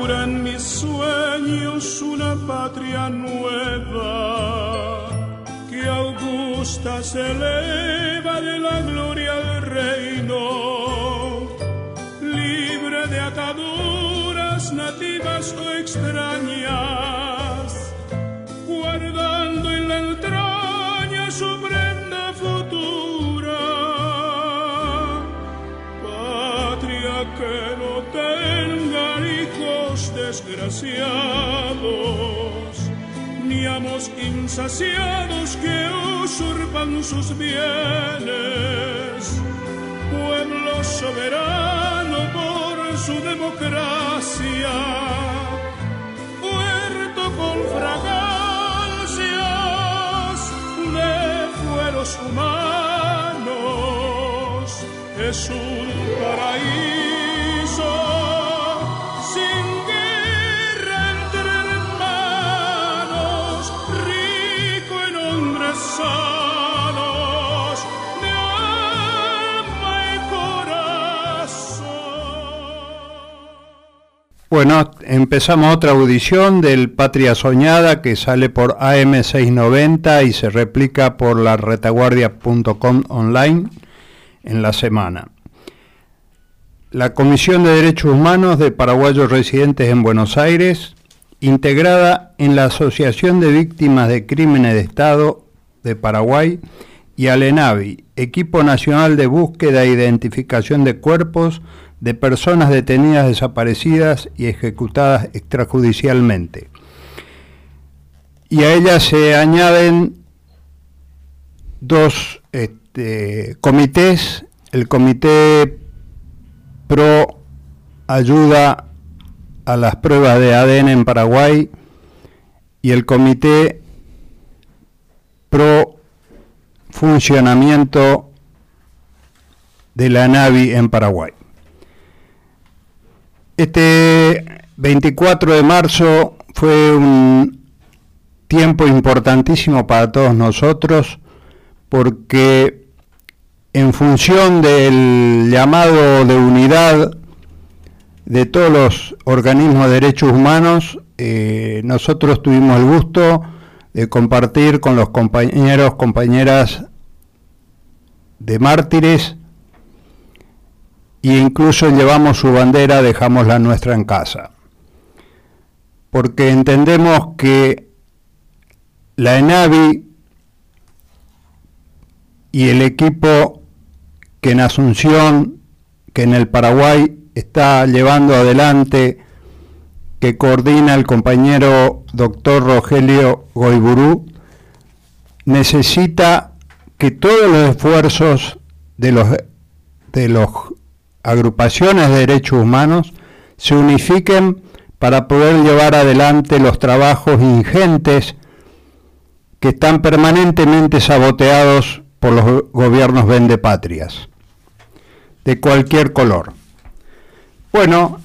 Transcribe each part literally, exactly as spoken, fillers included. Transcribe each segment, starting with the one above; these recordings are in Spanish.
aventura en mis sueños una patria nueva que augusta se eleva de la gloria al reino, libre de ataduras nativas o extrañas, guardando en la entraña su prenda futura, patria que no tenga hijos desgraciados, ni amos insaciados que usurpan sus bienes, pueblo soberano por su democracia, puerto con fragancias de fueros humanos, es un paraíso sin guerra entre hermanos, rico en hombres sanos de alma y corazón. Bueno, empezamos otra audición del Patria Soñada que sale por A M seiscientos noventa y se replica por la retaguardia punto com online en la semana. La Comisión de Derechos Humanos de Paraguayos Residentes en Buenos Aires, integrada en la Asociación de Víctimas de Crímenes de Estado de Paraguay, y ALENAVI, Equipo Nacional de Búsqueda e Identificación de Cuerpos de Personas Detenidas Desaparecidas y Ejecutadas Extrajudicialmente. Y a ellas se añaden dos este, comités, el Comité Pro Ayuda a las Pruebas de A D N en Paraguay y el Comité Pro Funcionamiento de la ANAVI en Paraguay. Este veinticuatro de marzo fue un tiempo importantísimo para todos nosotros porque en función del llamado de unidad de todos los organismos de derechos humanos, eh, nosotros tuvimos el gusto de compartir con los compañeros, compañeras de mártires, e incluso llevamos su bandera, dejamos la nuestra en casa, porque entendemos que la ANAVI y el equipo que en Asunción, que en el Paraguay está llevando adelante, que coordina el compañero doctor Rogelio Goiburú, necesita que todos los esfuerzos de los de las agrupaciones de derechos humanos se unifiquen para poder llevar adelante los trabajos ingentes que están permanentemente saboteados por los gobiernos vendepatrias, de cualquier color. Bueno,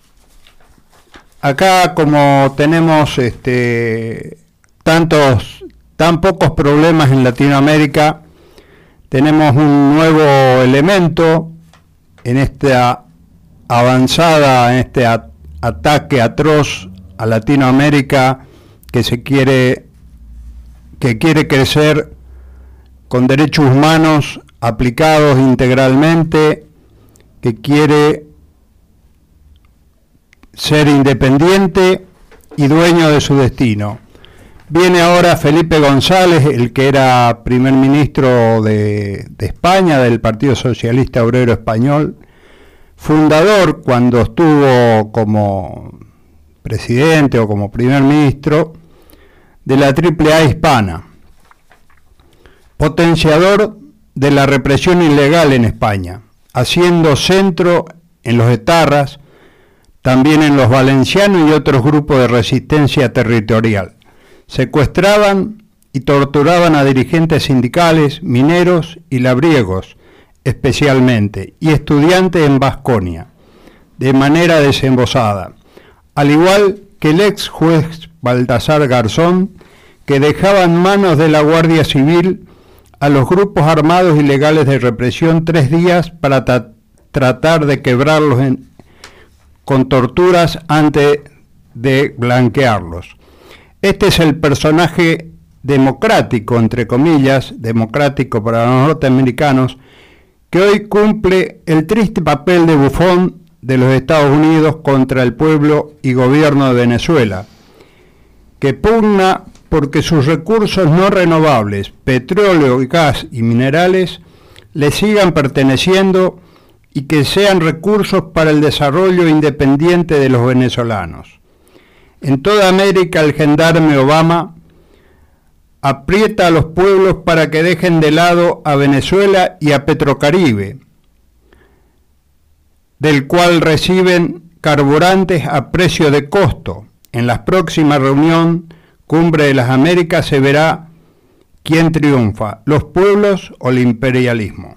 acá como tenemos este, tantos, tan pocos problemas en Latinoamérica, tenemos un nuevo elemento en esta avanzada, en este a, ataque atroz a Latinoamérica que se quiere, que quiere crecer con derechos humanos aplicados integralmente, que quiere ser independiente y dueño de su destino. Viene ahora Felipe González, el que era primer ministro de, de España, del Partido Socialista Obrero Español, fundador cuando estuvo como presidente o como primer ministro de la Triple A hispana, potenciador de la represión ilegal en España, haciendo centro en los etarras, también en los valencianos y otros grupos de resistencia territorial. Secuestraban y torturaban a dirigentes sindicales, mineros y labriegos, especialmente, y estudiantes en Baskonia, de manera desembosada, al igual que el ex juez Baltasar Garzón, que dejaba en manos de la Guardia Civil a los grupos armados ilegales de represión tres días para tra- tratar de quebrarlos en, con torturas antes de blanquearlos. Este es el personaje democrático, entre comillas, democrático para los norteamericanos, que hoy cumple el triste papel de bufón de los Estados Unidos contra el pueblo y gobierno de Venezuela, que pugna porque sus recursos no renovables, petróleo, gas y minerales, le sigan perteneciendo y que sean recursos para el desarrollo independiente de los venezolanos. En toda América el gendarme Obama aprieta a los pueblos para que dejen de lado a Venezuela y a Petrocaribe, del cual reciben carburantes a precio de costo. En la próxima reunión, Cumbre de las Américas, se verá quién triunfa, los pueblos o el imperialismo.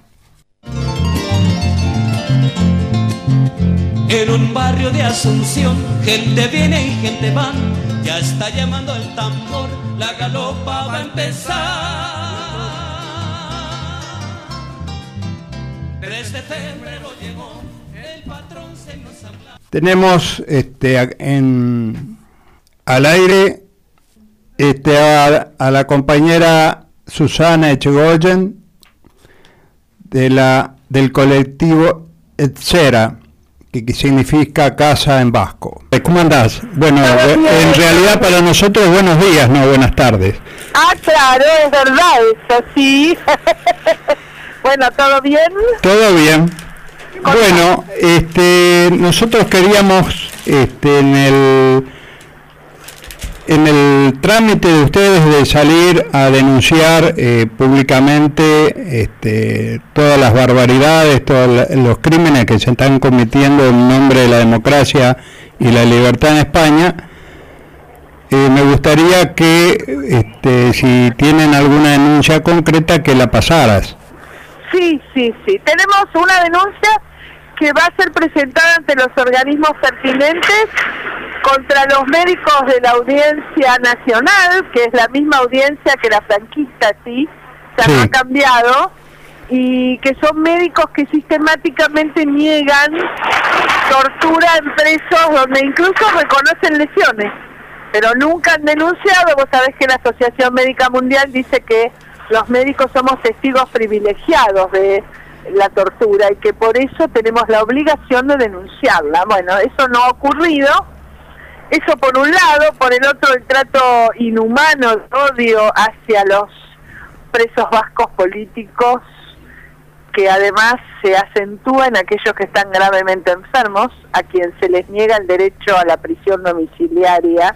En un barrio de Asunción, gente viene y gente va, ya está llamando el tambor, la galopa va a empezar. tres de febrero llegó, el patrón se nos habla. Tenemos este, en, al aire este, a, a la compañera Susana Echegoyen de la, del colectivo Etzera, que significa casa en vasco. ¿Cómo andás? Bueno, en realidad para nosotros buenos días, no buenas tardes. Ah, claro, es verdad eso, sí. Bueno, ¿todo bien? Todo bien. Bueno, este, nosotros queríamos, este, en el en el trámite de ustedes de salir a denunciar eh, públicamente este, todas las barbaridades, todos los crímenes que se están cometiendo en nombre de la democracia y la libertad en España, eh, me gustaría que, este, si tienen alguna denuncia concreta, que la pasaras. Sí, sí, sí. Tenemos una denuncia que va a ser presentada ante los organismos pertinentes contra los médicos de la Audiencia Nacional, que es la misma audiencia que la franquista, sí, se sí. ha cambiado, y que son médicos que sistemáticamente niegan tortura en presos donde incluso reconocen lesiones, pero nunca han denunciado. Vos sabés que la Asociación Médica Mundial dice que los médicos somos testigos privilegiados de la tortura y que por eso tenemos la obligación de denunciarla. Bueno, eso no ha ocurrido. Eso por un lado. Por el otro, el trato inhumano, de odio hacia los presos vascos políticos, que además se acentúa en aquellos que están gravemente enfermos, a quien se les niega el derecho a la prisión domiciliaria.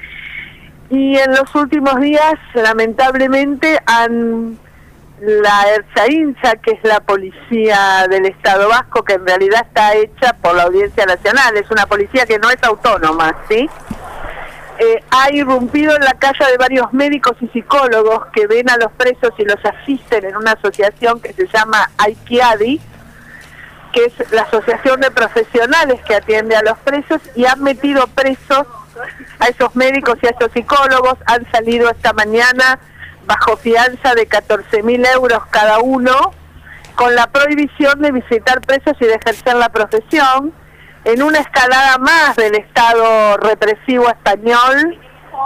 Y en los últimos días, lamentablemente, han la Ertzaintza, que es la policía del Estado Vasco, que en realidad está hecha por la Audiencia Nacional, es una policía que no es autónoma, ¿sí? Eh, ha irrumpido en la casa de varios médicos y psicólogos que ven a los presos y los asisten en una asociación que se llama Aikiadi, que es la asociación de profesionales que atiende a los presos, y han metido presos a esos médicos y a esos psicólogos. Han salido esta mañana bajo fianza de catorce mil euros cada uno, con la prohibición de visitar presos y de ejercer la profesión, en una escalada más del Estado represivo español,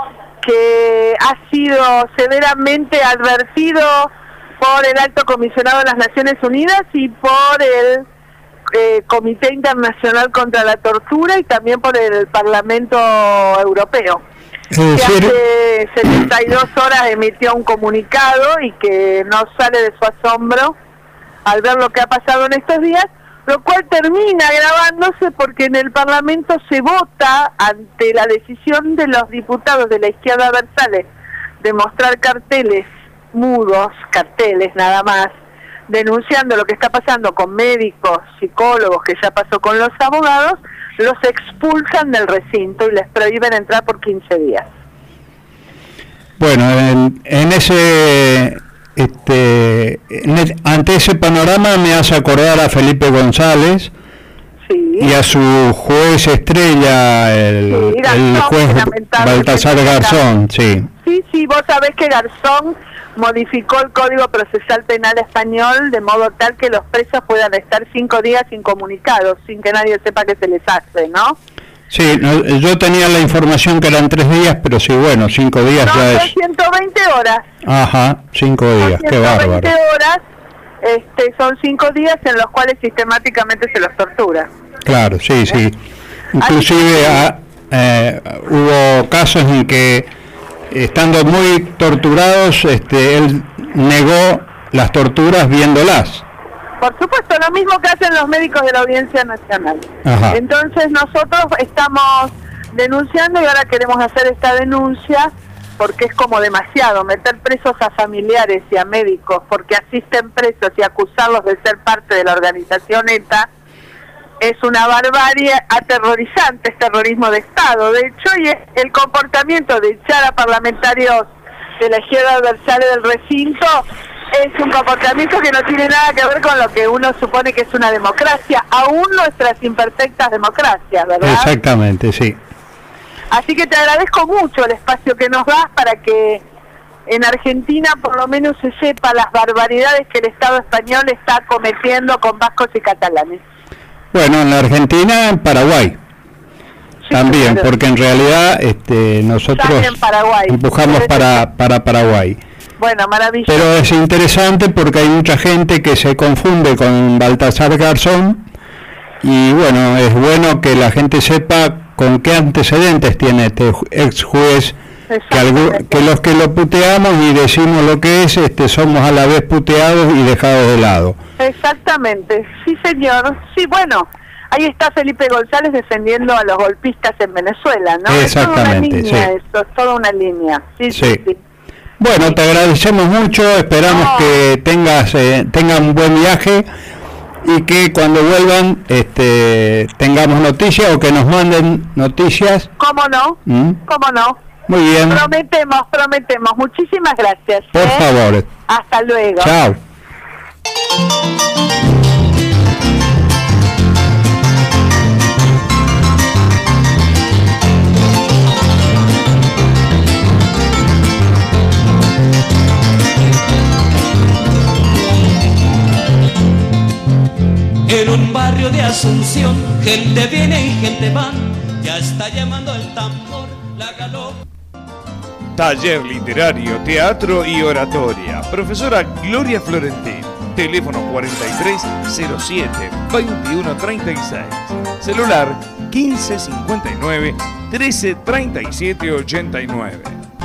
que ha sido severamente advertido por el Alto Comisionado de las Naciones Unidas y por el eh, Comité Internacional contra la Tortura, y también por el Parlamento Europeo, que hace setenta y dos horas emitió un comunicado y que no sale de su asombro al ver lo que ha pasado en estos días, lo cual termina agravándose porque en el Parlamento se vota, ante la decisión de los diputados de la izquierda versales de mostrar carteles mudos, carteles nada más, denunciando lo que está pasando con médicos, psicólogos, que ya pasó con los abogados, los expulsan del recinto y les prohíben entrar por quince días. Bueno, en, en ese, este, en el, ante ese panorama me hace acordar a Felipe González, sí, y a su juez estrella, el, sí, Garzón, el juez Baltasar Garzón, sí. Sí, sí, vos sabés que Garzón modificó el Código Procesal Penal español de modo tal que los presos puedan estar cinco días incomunicados, sin que nadie sepa que se les hace, ¿no? Sí, no, yo tenía la información que eran tres días, pero sí, bueno, cinco días no, ya son es... ciento veinte horas. Ajá, cinco días, qué bárbaro. ciento veinte horas, este, son cinco días en los cuales sistemáticamente se los tortura. Claro, sí, sí. Inclusive a, eh, hubo casos en que, estando muy torturados, este, él negó las torturas viéndolas. Por supuesto, lo mismo que hacen los médicos de la Audiencia Nacional. Ajá. Entonces nosotros estamos denunciando y ahora queremos hacer esta denuncia porque es como demasiado meter presos a familiares y a médicos porque asisten presos y acusarlos de ser parte de la organización ETA es una barbarie aterrorizante, es terrorismo de Estado. De hecho, y es el comportamiento de echar a parlamentarios de la izquierda adversaria del recinto es un comportamiento que no tiene nada que ver con lo que uno supone que es una democracia, aún nuestras imperfectas democracias, ¿verdad? Exactamente, sí. Así que te agradezco mucho el espacio que nos das para que en Argentina por lo menos se sepa las barbaridades que el Estado español está cometiendo con vascos y catalanes. Bueno, en la Argentina, en Paraguay. Sí, también, pero, porque en realidad este, nosotros en Paraguay, empujamos para, para Paraguay. Bueno, maravilloso. Pero es interesante porque hay mucha gente que se confunde con Baltasar Garzón y bueno, es bueno que la gente sepa con qué antecedentes tiene este ex juez, que, algo, que los que lo puteamos y decimos lo que es, este, somos a la vez puteados y dejados de lado. Exactamente, sí señor, sí, bueno, ahí está Felipe González defendiendo a los golpistas en Venezuela, ¿no? Exactamente, es toda una línea, sí. Eso, es toda una línea, sí, sí, sí. sí. Bueno, sí. Te agradecemos mucho, esperamos no. que tengas eh, tengan un buen viaje y que cuando vuelvan este, tengamos noticias o que nos manden noticias. ¿Cómo no? ¿Mm? ¿Cómo no? Muy bien. Prometemos, prometemos. Muchísimas gracias. Por ¿eh? favor. Hasta luego. Chao. En un barrio de Asunción, gente viene y gente va, ya está llamando el tambor, la galopa. Taller literario, teatro y oratoria. Profesora Gloria Florentín. Teléfono cuarenta y tres cero siete veintiuno treinta y seis. Celular quince cincuenta y nueve trece treinta y siete ochenta y nueve.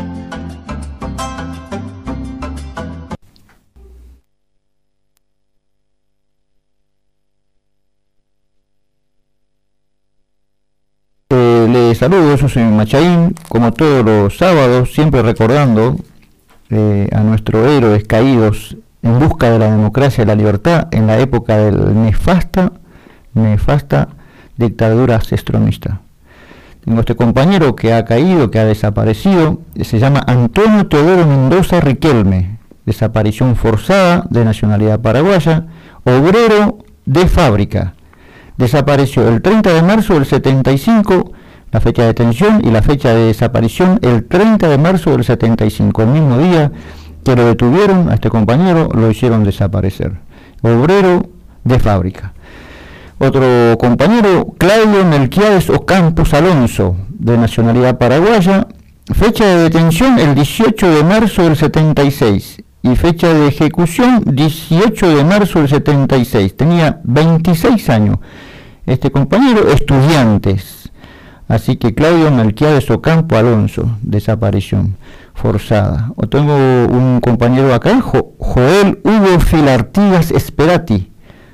Les saludo, yo soy Machaín, como todos los sábados, siempre recordando eh, a nuestros héroes caídos en busca de la democracia y la libertad en la época de la nefasta, nefasta dictadura sestronista. Tengo este compañero que ha caído, que ha desaparecido, se llama Antonio Teodoro Mendoza Riquelme, desaparición forzada, de nacionalidad paraguaya, obrero de fábrica. Desapareció el treinta de marzo del setenta y cinco, la fecha de detención, y la fecha de desaparición el treinta de marzo del setenta y cinco. El mismo día que lo detuvieron a este compañero, lo hicieron desaparecer. Obrero de fábrica. Otro compañero, Claudio Melquiades Ocampos Alonso, de nacionalidad paraguaya, fecha de detención el dieciocho de marzo del setenta y seis. Y fecha de ejecución dieciocho de marzo del setenta y seis. Tenía veintiséis años. Este compañero, estudiantes. Así que Claudio Melquiades Ocampo Alonso, desaparición forzada. O tengo un compañero acá, jo Joel Hugo Filartigas Esperati,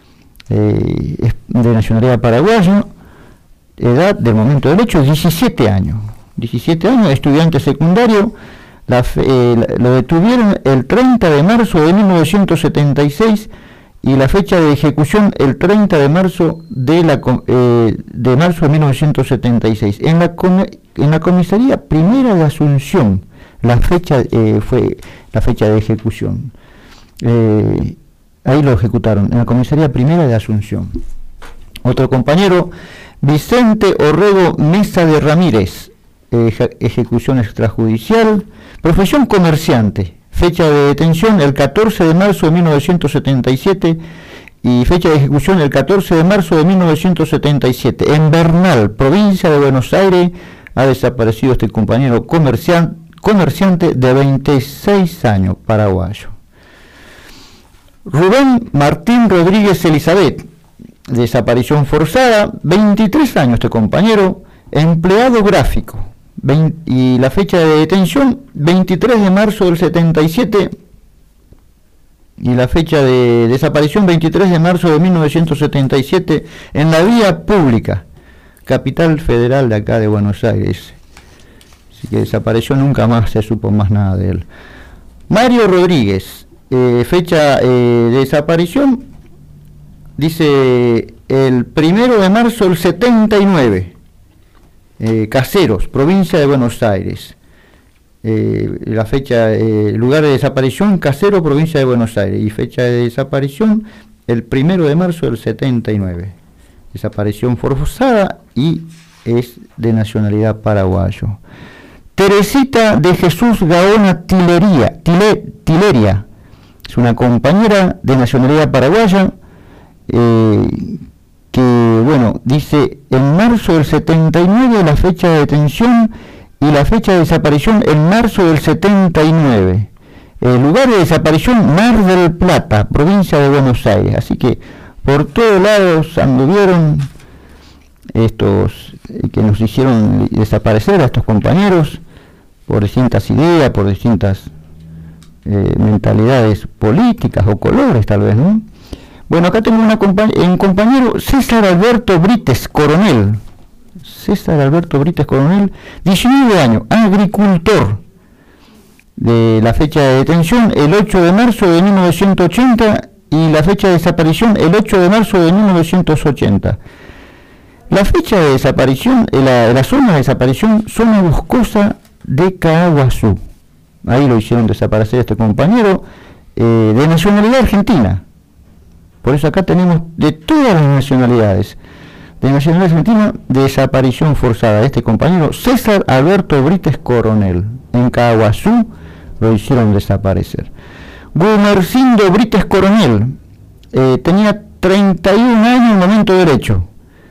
eh, de nacionalidad paraguaya, edad del momento del hecho diecisiete años. diecisiete años, estudiante secundario. La fe, eh, lo detuvieron el treinta de marzo de mil novecientos setenta y seis y la fecha de ejecución el treinta de marzo de, la, eh, de marzo de mil novecientos setenta y seis. En la, en la comisaría primera de Asunción, la fecha eh, fue la fecha de ejecución. Eh, ahí lo ejecutaron, en la comisaría primera de Asunción. Otro compañero, Vicente Orrego Mesa de Ramírez, eh, ejecución extrajudicial. Profesión comerciante, fecha de detención el catorce de marzo de mil novecientos setenta y siete y fecha de ejecución el catorce de marzo de mil novecientos setenta y siete. En Bernal, provincia de Buenos Aires, ha desaparecido este compañero comercial, comerciante de veintiséis años, paraguayo. Rubén Martín Rodríguez Elizabeth, desaparición forzada, veintitrés años este compañero, empleado gráfico, veinte, y la fecha de detención veintitrés de marzo del setenta y siete, y la fecha de desaparición veintitrés de marzo de mil novecientos setenta y siete en la vía pública, capital federal de acá de Buenos Aires. Así que desapareció, nunca más se supo más nada de él. Mario Rodríguez, eh, fecha eh, de desaparición, dice el primero de marzo del setenta y nueve, eh, Caseros, provincia de Buenos Aires. Eh, la fecha, eh, lugar de desaparición, Casero, provincia de Buenos Aires, y fecha de desaparición el primero de marzo del setenta y nueve. Desaparición forzada y es de nacionalidad paraguayo. Teresita de Jesús Gaona Tilería, Tile, Tileria, es una compañera de nacionalidad paraguaya, eh, que, bueno, dice en marzo del setenta y nueve la fecha de detención y la fecha de desaparición en marzo del setenta y nueve. El lugar de desaparición, Mar del Plata, provincia de Buenos Aires. Así que por todos lados anduvieron estos eh, que nos hicieron desaparecer a estos compañeros por distintas ideas, por distintas eh, mentalidades políticas o colores tal vez, ¿no? Bueno, acá tengo una compa un compañero, César Alberto Brites Coronel. César Alberto Brites Coronel, diecinueve años, agricultor. De la fecha de detención el ocho de marzo de mil novecientos ochenta y la fecha de desaparición el ocho de marzo de mil novecientos ochenta. La fecha de desaparición, la, la zona de desaparición, zona boscosa de Caaguazú. Ahí lo hicieron desaparecer este compañero, eh, de nacionalidad argentina. Por eso acá tenemos de todas las nacionalidades. De nacionalidad argentina, desaparición forzada de este compañero César Alberto Brites Coronel. En Caaguazú lo hicieron desaparecer. Gumercindo Brites Coronel, eh, tenía treinta y un años en momento derecho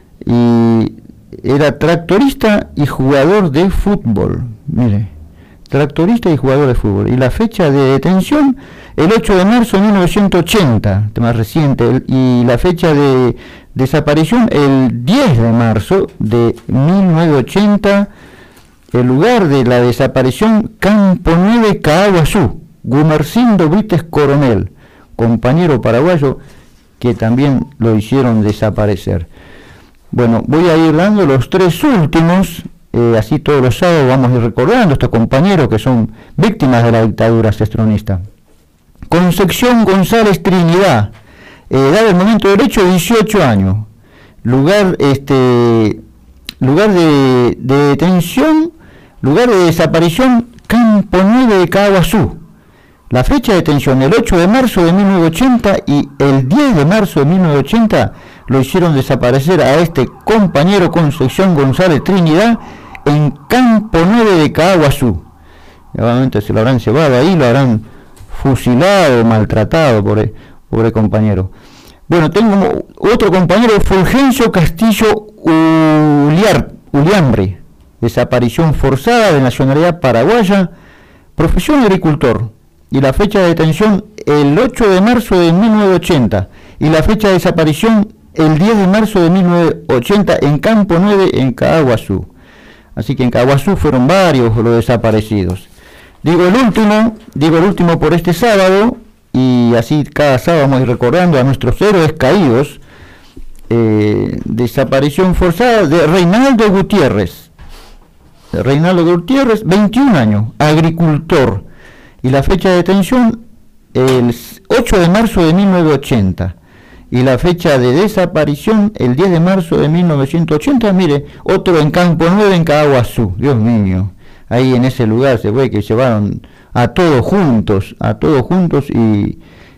y era tractorista y jugador de fútbol. Mire, tractorista y jugador de fútbol. Y la fecha de detención el ocho de marzo de mil novecientos ochenta, más reciente, el, y la fecha de desaparición el diez de marzo de mil novecientos ochenta. El lugar de la desaparición, Campo nueve, Caaguazú. Gumercindo Brites Coronel, compañero paraguayo que también lo hicieron desaparecer. Bueno, voy a ir dando los tres últimos, eh, así todos los sábados vamos a ir recordando a estos compañeros que son víctimas de la dictadura cestronista. Concepción González Trinidad, eh, edad del momento derecho dieciocho años, lugar, este, lugar de, de detención, lugar de desaparición, Campo nueve de Caaguazú. La fecha de detención el ocho de marzo de mil novecientos ochenta y el diez de marzo de mil novecientos ochenta lo hicieron desaparecer a este compañero Concepción González Trinidad en Campo nueve de Caaguazú. Obviamente se lo habrán llevado ahí, lo habrán fusilado, maltratado por el, por el compañero. Bueno, tengo otro compañero, Fulgencio Castillo Uliar, Uliambre, desaparición forzada de nacionalidad paraguaya, profesión agricultor. Y la fecha de detención el ocho de marzo de mil novecientos ochenta y la fecha de desaparición el diez de marzo de mil novecientos ochenta en Campo nueve en Caaguazú. Así que en Caaguazú fueron varios los desaparecidos. Digo el último, digo el último por este sábado, y así cada sábado vamos a ir recordando a nuestros héroes caídos. Eh, desaparición forzada de Reinaldo Gutiérrez. Reinaldo Gutiérrez, veintiún años, agricultor. Y la fecha de detención el ocho de marzo de mil novecientos ochenta y la fecha de desaparición el diez de marzo de mil novecientos ochenta. Mire, otro en Campo nueve en Caaguazú. Dios mío, ahí en ese lugar se ve que llevaron a todos juntos, a todos juntos y,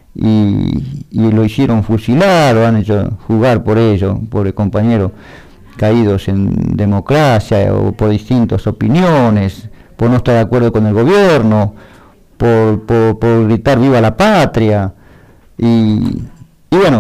y, y lo hicieron fusilar, lo han hecho jugar por ello, por el compañero caídos en democracia o por distintas opiniones, por no estar de acuerdo con el gobierno, Por, por, por gritar viva la patria y, y bueno,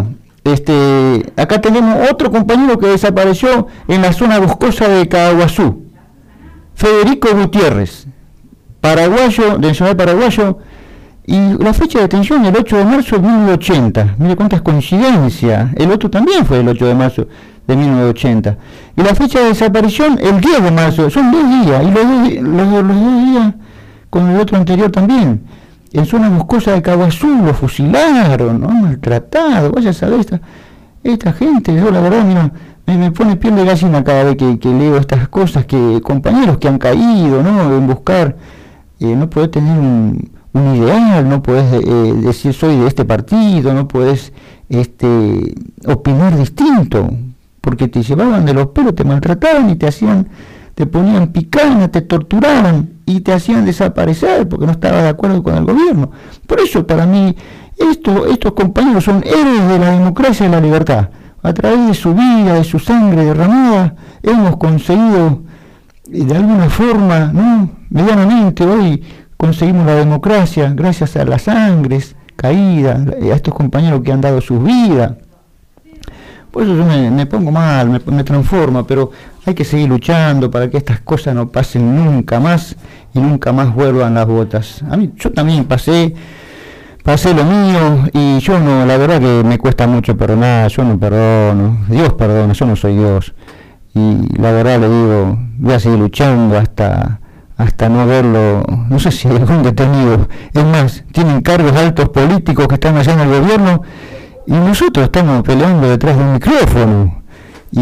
Este, acá tenemos otro compañero que desapareció en la zona boscosa de Caguazú, Federico Gutiérrez, paraguayo, de nacional paraguayo, y la fecha de detención el ocho de marzo de mil novecientos ochenta. Mire cuántas coincidencias, el otro también fue el ocho de marzo de mil novecientos ochenta. Y la fecha de desaparición el diez de marzo, son dos días, y los dos, los, los dos días con el otro anterior también. En zona boscosa de Caguazú lo fusilaron, ¿no? Maltratado, vaya a saber esta, esta gente, yo la verdad, mira, me, me pone piel de gallina cada vez que, que leo estas cosas, que compañeros que han caído, ¿no? En buscar, eh, no podés tener un, un ideal, no podés eh, decir soy de este partido, no podés este, opinar distinto, porque te llevaban de los pelos, te maltrataban y te hacían, te ponían picana, te torturaban y te hacían desaparecer porque no estabas de acuerdo con el gobierno. Por eso para mí esto, estos compañeros son héroes de la democracia y la libertad. A través de su vida, de su sangre derramada, hemos conseguido de alguna forma, ¿no? Medianamente hoy conseguimos la democracia gracias a las sangres caídas, a estos compañeros que han dado sus vidas. Por eso yo me, me pongo mal, me, me transforma, pero hay que seguir luchando para que estas cosas no pasen nunca más y nunca más vuelvan las botas. A mí, yo también pasé, pasé lo mío y yo no, la verdad que me cuesta mucho perdonar, yo no perdono, Dios perdona, yo no soy Dios. Y la verdad le digo, voy a seguir luchando hasta, hasta no verlo, no sé si algún detenido. Es más, tienen cargos altos políticos que están allá en el gobierno y nosotros estamos peleando detrás de un micrófono y,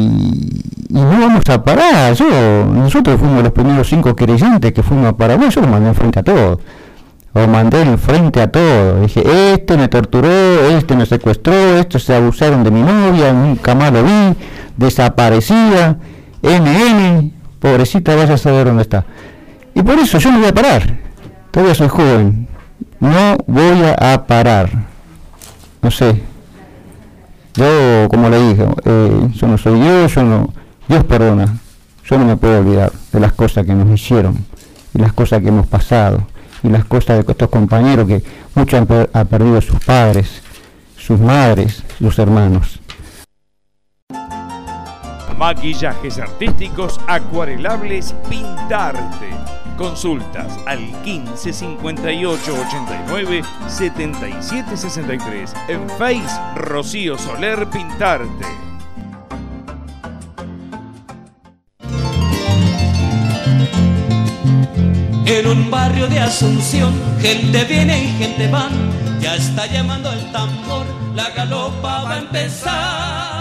y no vamos a parar. Yo, nosotros fuimos los primeros cinco querellantes que fuimos a Paraguay, yo lo mandé enfrente a todos, lo mandé enfrente a todos, dije, este me torturó, este me secuestró, estos se abusaron de mi novia, nunca más lo vi, desaparecida, N N, pobrecita, vaya a saber dónde está. Y por eso yo no voy a parar, todavía soy joven, no voy a parar. No sé, yo como le dije, eh, yo no soy Dios, yo no, Dios perdona, yo no me puedo olvidar de las cosas que nos hicieron, y las cosas que hemos pasado, y las cosas de estos compañeros que muchos han, per han perdido sus padres, sus madres, sus hermanos. Maquillajes artísticos, acuarelables, Pintarte. Consultas al quince cincuenta y ocho ochenta y nueve setenta y siete sesenta y tres. En Face, Rocío Soler Pintarte. En un barrio de Asunción, gente viene y gente van, ya está llamando el tambor, la galopa va a empezar.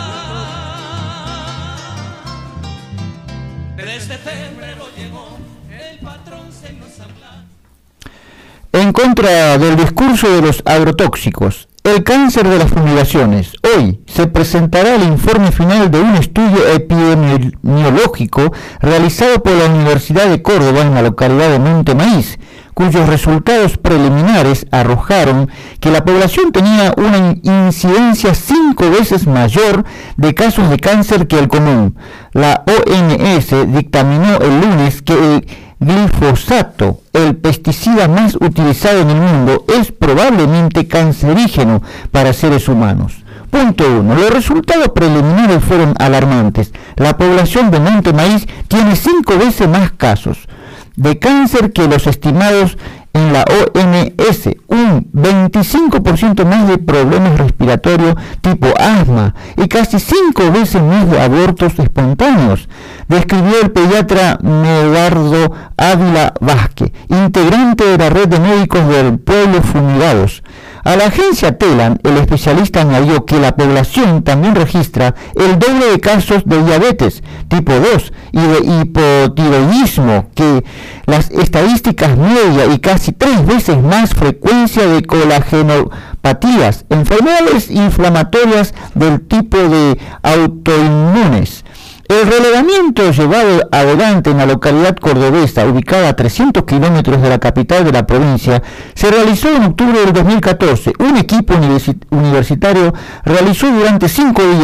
Desde febrero llegó, el patrón se nos habla. En contra del discurso de los agrotóxicos, el cáncer de las fumigaciones. Hoy se presentará el informe final de un estudio epidemiológico realizado por la Universidad de Córdoba en la localidad de Monte Maíz, cuyos resultados preliminares arrojaron que la población tenía una incidencia cinco veces mayor de casos de cáncer que el común. La O M S dictaminó el lunes que el glifosato, el pesticida más utilizado en el mundo, es probablemente cancerígeno para seres humanos. Punto uno. Los resultados preliminares fueron alarmantes. La población de Monte Maíz tiene cinco veces más casos de cáncer que los estimados en la O M S, un veinticinco por ciento más de problemas respiratorios tipo asma y casi cinco veces más de abortos espontáneos, describió el pediatra Medardo Ávila Vázquez, integrante de la red de médicos del pueblo fumigados. A la agencia Telam, el especialista añadió que la población también registra el doble de casos de diabetes tipo dos y de hipotiroidismo que las estadísticas medias y casi tres veces más frecuencia de colagenopatías, enfermedades inflamatorias del tipo de autoinmunes. El relevamiento llevado adelante en la localidad cordobesa, ubicada a trescientos kilómetros de la capital de la provincia, se realizó en octubre del dos mil catorce. Un equipo universi- universitario realizó durante cinco días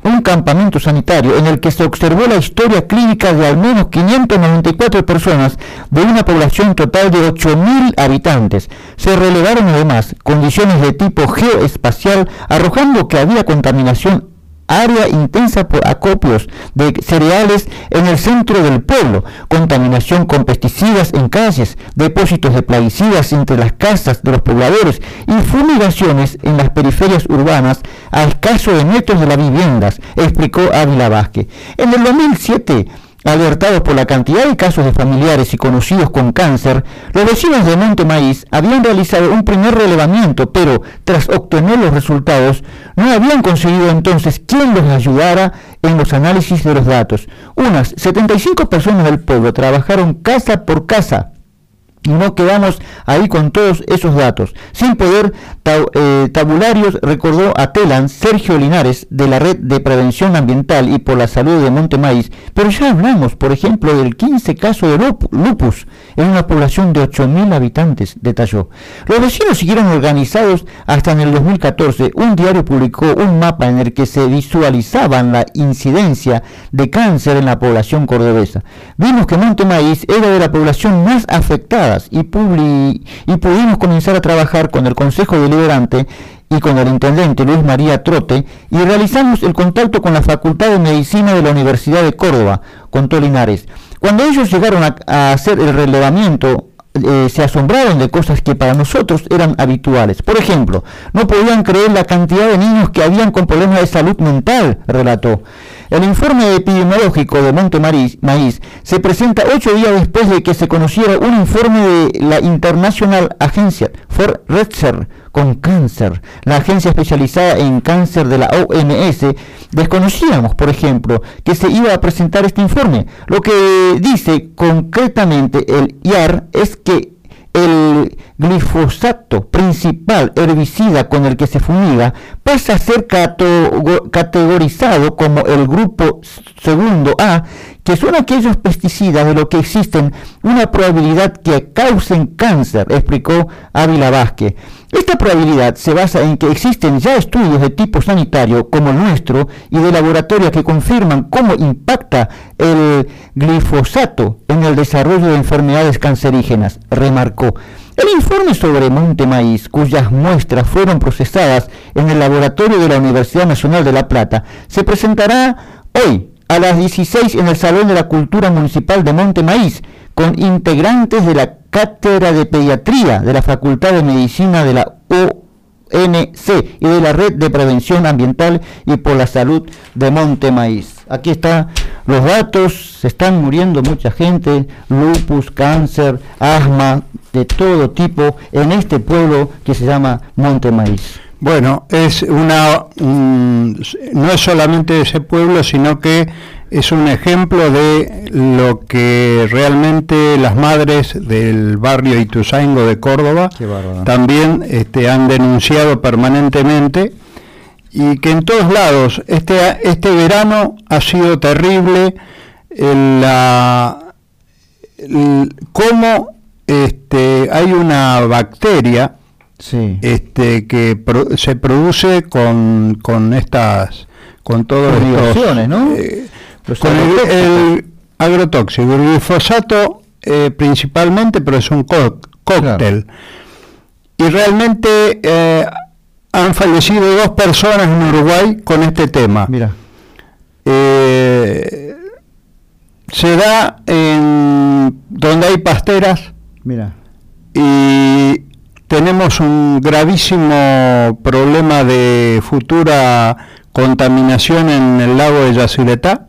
un campamento sanitario en el que se observó la historia clínica de al menos quinientas noventa y cuatro personas de una población total de ocho mil habitantes. Se relevaron además condiciones de tipo geoespacial, arrojando que había contaminación área intensa por acopios de cereales en el centro del pueblo, contaminación con pesticidas en calles, depósitos de plaguicidas entre las casas de los pobladores y fumigaciones en las periferias urbanas a escaso de metros de las viviendas, explicó Ávila Vázquez. En el dos mil siete, alertados por la cantidad de casos de familiares y conocidos con cáncer, los vecinos de Monte Maíz habían realizado un primer relevamiento, pero tras obtener los resultados, no habían conseguido entonces quien los ayudara en los análisis de los datos. Unas setenta y cinco personas del pueblo trabajaron casa por casa, y no quedamos ahí con todos esos datos. Sin poder tab eh, tabularios, recordó a Telan Sergio Linares de la Red de Prevención Ambiental y por la Salud de Monte Maíz. Pero ya hablamos, por ejemplo, del quince caso de lupus en una población de ocho mil habitantes, detalló. Los vecinos siguieron organizados hasta en el dos mil catorce. Un diario publicó un mapa en el que se visualizaban la incidencia de cáncer en la población cordobesa. Vimos que Monte Maíz era de la población más afectada Y, publi, y pudimos comenzar a trabajar con el Consejo Deliberante y con el Intendente Luis María Trote y realizamos el contacto con la Facultad de Medicina de la Universidad de Córdoba, contó Linares. Cuando ellos llegaron a, a hacer el relevamiento, eh, se asombraron de cosas que para nosotros eran habituales. Por ejemplo, no podían creer la cantidad de niños que habían con problemas de salud mental, relató. El informe epidemiológico de Monte Maíz se presenta ocho días después de que se conociera un informe de la International Agency for Research con Cáncer, la agencia especializada en cáncer de la O M S. Desconocíamos, por ejemplo, que se iba a presentar este informe. Lo que dice concretamente el I A R es que el glifosato, principal herbicida con el que se fumiga, pasa a ser categorizado como el grupo segundo A, que son aquellos pesticidas de los que existen una probabilidad que causen cáncer, explicó Ávila Vázquez. Esta probabilidad se basa en que existen ya estudios de tipo sanitario como el nuestro y de laboratorio que confirman cómo impacta el glifosato en el desarrollo de enfermedades cancerígenas, remarcó. El informe sobre Monte Maíz, cuyas muestras fueron procesadas en el laboratorio de la Universidad Nacional de La Plata, se presentará hoy a las dieciséis en el Salón de la Cultura Municipal de Monte Maíz, con integrantes de la Cátedra de Pediatría de la Facultad de Medicina de la U N C y de la Red de Prevención Ambiental y por la Salud de Monte Maíz. Aquí están los datos, se están muriendo mucha gente, lupus, cáncer, asma, de todo tipo, en este pueblo que se llama Monte Maíz. Bueno, es una um, no es solamente ese pueblo, sino que es un ejemplo de lo que realmente las madres del barrio Ituzaingo de Córdoba también este, han denunciado permanentemente, y que en todos lados este este verano ha sido terrible el, la el, cómo este hay una bacteria Sí. Este que pro, se produce con con estas con todos estos ¿no? eh, con el, el agrotóxico, el glifosato eh, principalmente, pero es un co cóctel. Claro. Y realmente eh, han fallecido dos personas en Uruguay con este tema. Mira. Eh, se da en donde hay pasteras. Mira. Y tenemos un gravísimo problema de futura contaminación en el lago de Yacyretá,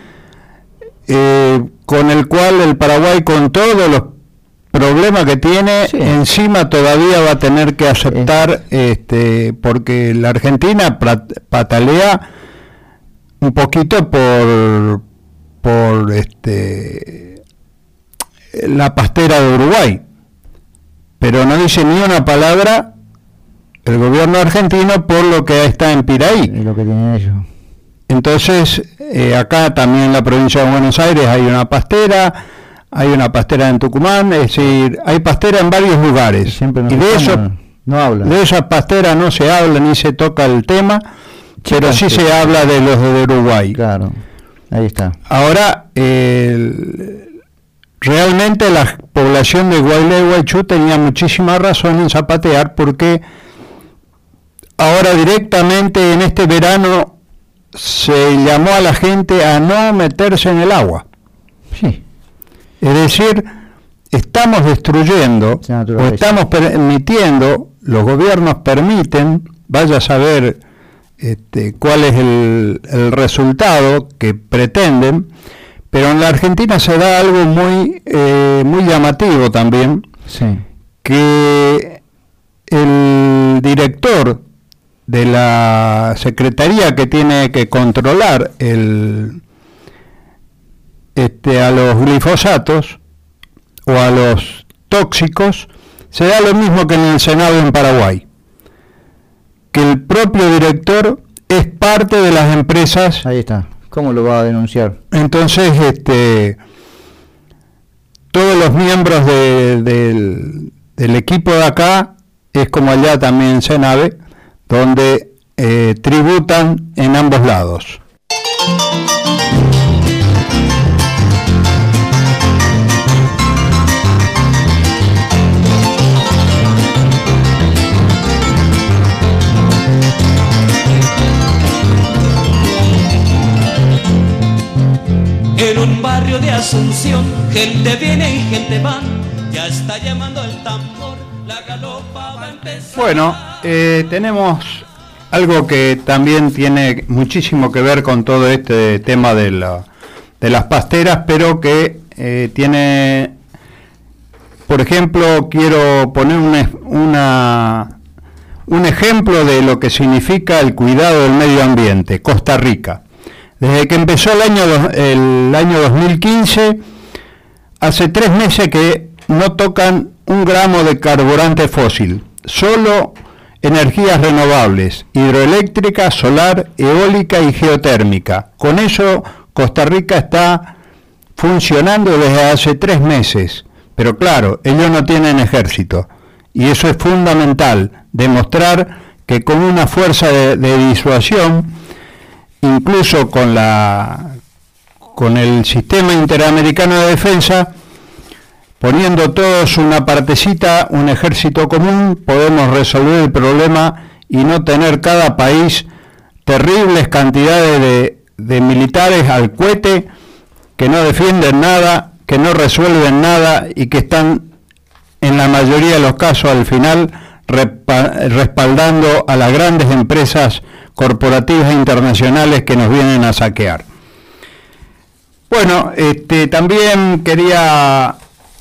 eh, con el cual el Paraguay, con todos los problemas que tiene, sí, encima todavía va a tener que aceptar, este, porque la Argentina patalea un poquito por, por este, la pastera de Uruguay, pero no dice ni una palabra el gobierno argentino por lo que está en Piraí. Y lo que tienen ellos. Entonces, eh, acá también en la provincia de Buenos Aires hay una pastera, hay una pastera en Tucumán, es decir, hay pastera en varios lugares. Y de eso, no habla. De esa pastera no se habla ni se toca el tema, pero sí se habla de los de Uruguay. Claro, ahí está. Ahora, eh, realmente la población de Gualeguaychú tenía muchísima razón en zapatear, porque ahora directamente en este verano se llamó a la gente a no meterse en el agua. Sí. Es decir, estamos destruyendo o estamos permitiendo, los gobiernos permiten, vaya a saber este, cuál es el, el resultado que pretenden, pero en la Argentina se da algo muy, eh, muy llamativo también, sí. que el director de la secretaría que tiene que controlar el, este, a los glifosatos o a los tóxicos, se da lo mismo que en el Senado en Paraguay, que el propio director es parte de las empresas. Ahí está. ¿Cómo lo va a denunciar? Entonces, este, todos los miembros de, de, del equipo de acá, es como allá también en Senave, donde eh, tributan en ambos lados. En un barrio de Asunción, gente viene y gente va, ya está llamando el tambor, la galopa va a empezar. Bueno, eh, tenemos algo que también tiene muchísimo que ver con todo este tema de, la, de las pasteras, pero que eh, tiene, por ejemplo, quiero poner una, una, un ejemplo de lo que significa el cuidado del medio ambiente, Costa Rica. Desde que empezó el año, el año dos mil quince, hace tres meses que no tocan un gramo de carburante fósil, solo energías renovables, hidroeléctrica, solar, eólica y geotérmica. Con eso Costa Rica está funcionando desde hace tres meses, pero claro, ellos no tienen ejército, y eso es fundamental, demostrar que con una fuerza de, de disuasión, incluso con la con el sistema interamericano de defensa, poniendo todos una partecita, un ejército común, podemos resolver el problema y no tener cada país terribles cantidades de, de militares al cohete que no defienden nada, que no resuelven nada y que están en la mayoría de los casos al final respaldando a las grandes empresas corporativas internacionales que nos vienen a saquear. Bueno, este, también quería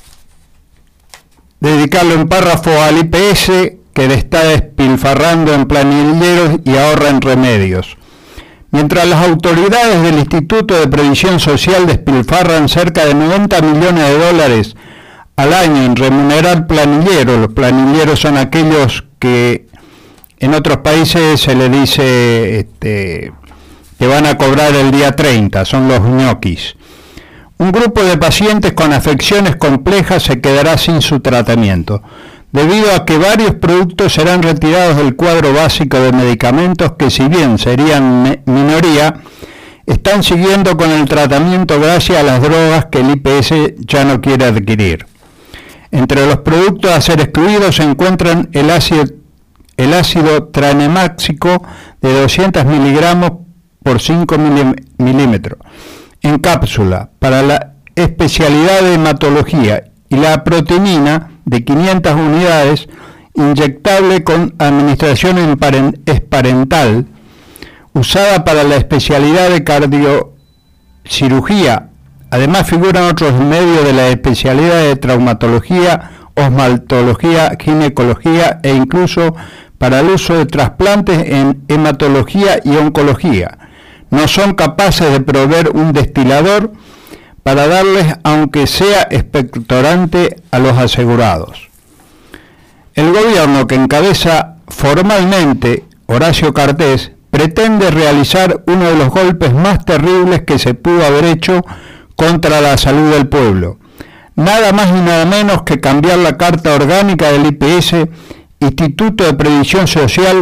dedicarle un párrafo al I P S, que le está despilfarrando en planilleros y ahorra en remedios. Mientras las autoridades del Instituto de Previsión Social despilfarran cerca de noventa millones de dólares al año en remunerar planilleros, los planilleros son aquellos que en otros países se le dice este, que van a cobrar el día treinta, son los ñoquis. Un grupo de pacientes con afecciones complejas se quedará sin su tratamiento, debido a que varios productos serán retirados del cuadro básico de medicamentos que, si bien serían minoría, están siguiendo con el tratamiento gracias a las drogas que el I P S ya no quiere adquirir. Entre los productos a ser excluidos se encuentran el ácido, el ácido tranexámico de doscientos miligramos por cinco milímetros en cápsula para la especialidad de hematología y la proteína de quinientas unidades inyectable con administración parental usada para la especialidad de cardiocirugía. Además figuran otros medios de la especialidad de traumatología, osmaltología, ginecología e incluso para el uso de trasplantes en hematología y oncología. No son capaces de proveer un destilador para darles, aunque sea expectorante, a los asegurados. El gobierno que encabeza formalmente Horacio Cartés pretende realizar uno de los golpes más terribles que se pudo haber hecho contra la salud del pueblo. Nada más y nada menos que cambiar la Carta Orgánica del I P S, Instituto de Previsión Social,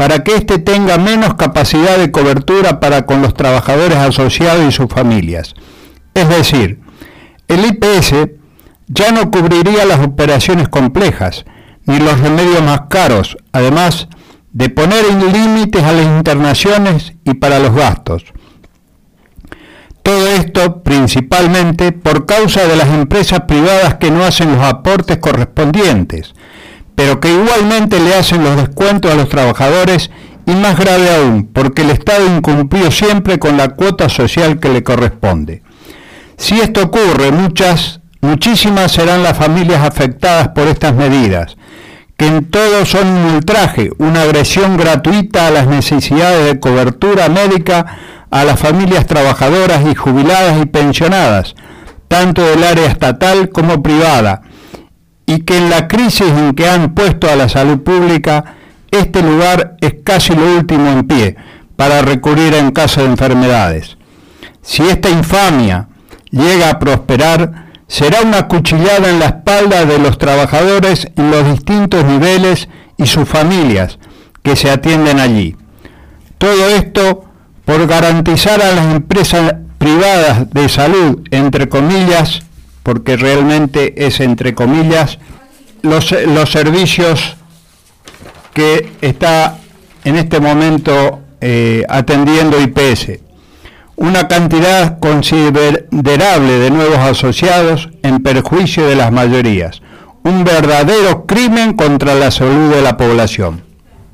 para que éste tenga menos capacidad de cobertura para con los trabajadores asociados y sus familias. Es decir, el I P S ya no cubriría las operaciones complejas, ni los remedios más caros, además de poner límites a las internaciones y para los gastos. Todo esto principalmente por causa de las empresas privadas que no hacen los aportes correspondientes, pero que igualmente le hacen los descuentos a los trabajadores, y más grave aún, porque el Estado incumplió siempre con la cuota social que le corresponde. Si esto ocurre, muchas, muchísimas serán las familias afectadas por estas medidas, que en todo son un ultraje, una agresión gratuita a las necesidades de cobertura médica a las familias trabajadoras y jubiladas y pensionadas, tanto del área estatal como privada, y que en la crisis en que han puesto a la salud pública, este lugar es casi lo último en pie para recurrir en caso de enfermedades. Si esta infamia llega a prosperar, será una cuchillada en la espalda de los trabajadores en los distintos niveles y sus familias que se atienden allí. Todo esto por garantizar a las empresas privadas de salud, entre comillas, porque realmente es entre comillas, los, los servicios que está en este momento eh, atendiendo I P S. Una cantidad considerable de nuevos asociados en perjuicio de las mayorías. Un verdadero crimen contra la salud de la población.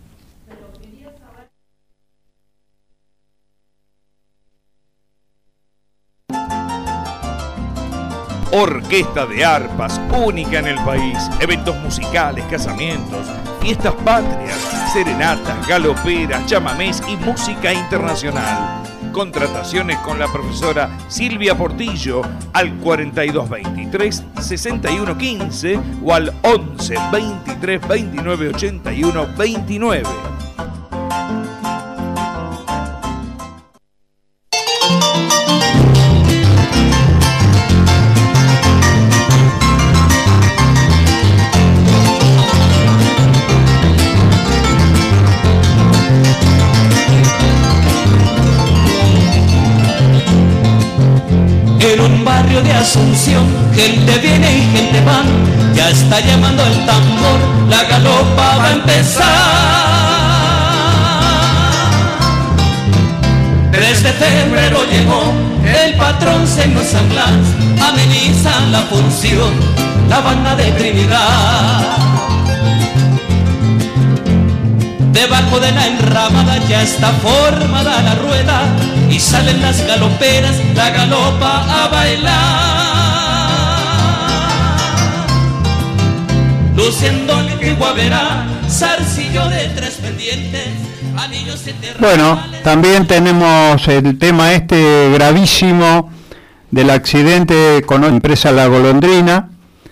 Orquesta de arpas, única en el país. Eventos musicales, casamientos, fiestas patrias, serenatas, galoperas, chamamés y música internacional. Contrataciones con la profesora Silvia Portillo al cuarenta y dos veintitrés sesenta y uno quince o al once veintitrés veintinueve ochenta y uno veintinueve. En un barrio de Asunción, gente viene y gente va, ya está llamando el tambor, la galopa va a empezar. tres de febrero llegó, el patrón Señor San Blas, ameniza la función, la banda de Trinidad. Debajo de la enramada ya está formada la rueda y salen las galoperas, la galopa a bailar. Luciendo el guaverá, zarcillo de tres pendientes, anillos eternos. Bueno, también tenemos el tema este gravísimo del accidente con la empresa La Golondrina.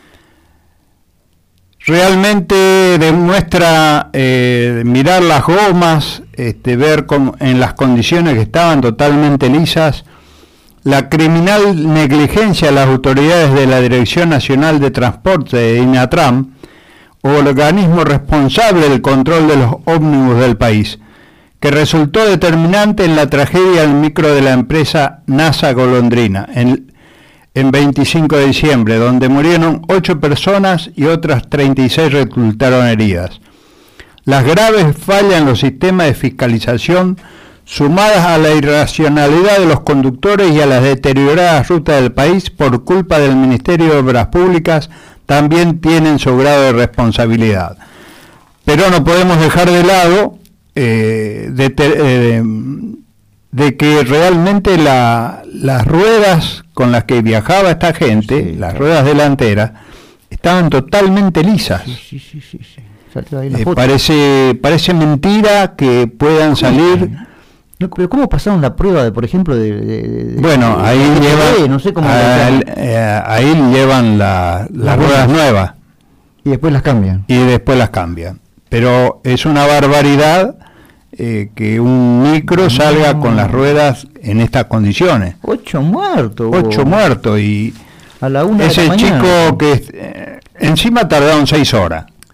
Realmente demuestra eh, mirar las gomas, este, ver cómo, en las condiciones que estaban totalmente lisas, la criminal negligencia de las autoridades de la Dirección Nacional de Transporte de INATRAM, organismo responsable del control de los ómnibus del país, que resultó determinante en la tragedia del micro de la empresa NASA Golondrina, en en veinticinco de diciembre, donde murieron ocho personas y otras treinta y seis resultaron heridas. Las graves fallas en los sistemas de fiscalización, sumadas a la irracionalidad de los conductores y a las deterioradas rutas del país por culpa del Ministerio de Obras Públicas, también tienen su grado de responsabilidad. Pero no podemos dejar de lado eh, de, eh, de que realmente la, las ruedas con las que viajaba esta gente, sí, las claro. ruedas delanteras, estaban totalmente lisas. Sí, sí, sí, sí, sí. Eh, parece, parece mentira que puedan salir. No, pero ¿cómo pasaron la prueba, de, por ejemplo, de... de, de bueno, de, ahí de, llevan, de, no sé cómo a, eh, ahí llevan la, las ruedas nuevas. Y después las cambian. Y después las cambian. Pero es una barbaridad eh, que un micro no. salga con las ruedas en estas condiciones. Ocho muertos. Ocho o... muertos y a la una ese de la chico mañana. que eh, encima tardaron seis horas.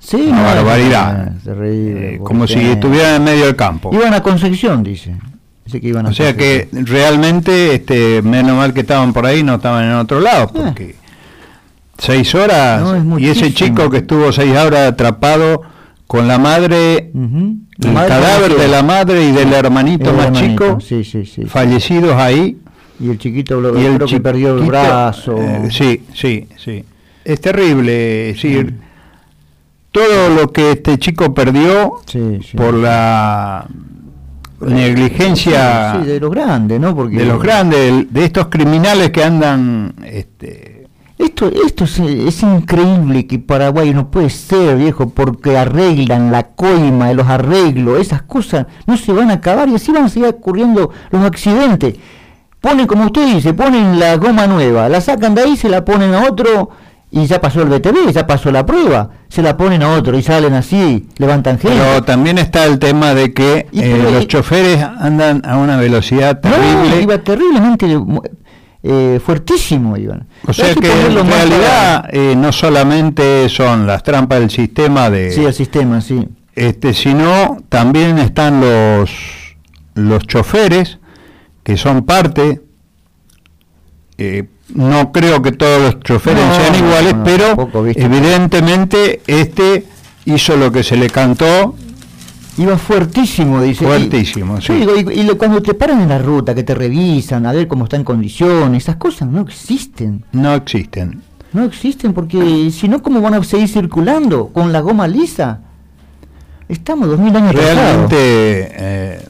Sí, una no, barbaridad. es terrible, eh, como si porque estuvieran en medio del campo. Iban a Concepción, dice. Dice que iban a O sea que Concepción. realmente, este, menos mal que estaban por ahí, no estaban en otro lado, porque seis horas, No, es y ese muchísimo. chico que estuvo seis horas atrapado con la madre, Ujú. La el madre cadáver falleció. de la madre y del hermanito El más hermanito, chico, sí, sí, sí, fallecidos ahí. Y el chiquito lo, Y el creo que perdió el chiquito, brazo. eh, sí, sí, sí. Es terrible, es decir, todo lo que este chico perdió Sí, sí. por la negligencia Sí, de los grandes, ¿no? Porque de los grandes, de estos criminales que andan, este, Esto, esto es, es increíble que Paraguay no puede ser, viejo, porque arreglan la coima de los arreglos, esas cosas no se van a acabar y así van a seguir ocurriendo los accidentes. Ponen, como usted dice, ponen la goma nueva, la sacan de ahí, se la ponen a otro y ya pasó el B T V, ya pasó la prueba, se la ponen a otro y salen así, levantan gente. pero también está el tema de que Y eh, pero- los choferes andan a una velocidad No, terrible. iba terriblemente eh, fuertísimo, iban. O sea Hay que ponerlo en más realidad eh, no solamente son las trampas del sistema de para- Sí, el sistema, sí. este, sino también están los los choferes que son parte. eh, no creo que todos los choferes No, sean iguales, no, pero tampoco, ¿viste? evidentemente este hizo lo que se le cantó. Iba fuertísimo, dice. Fuertísimo, Y- sí. yo digo, y, y lo- cuando te paran en la ruta, que te revisan, a ver cómo está en condiciones, esas cosas no existen. No existen. No existen porque si no, ¿cómo van a seguir circulando con la goma lisa? Estamos dos mil años Realmente, pasados. eh,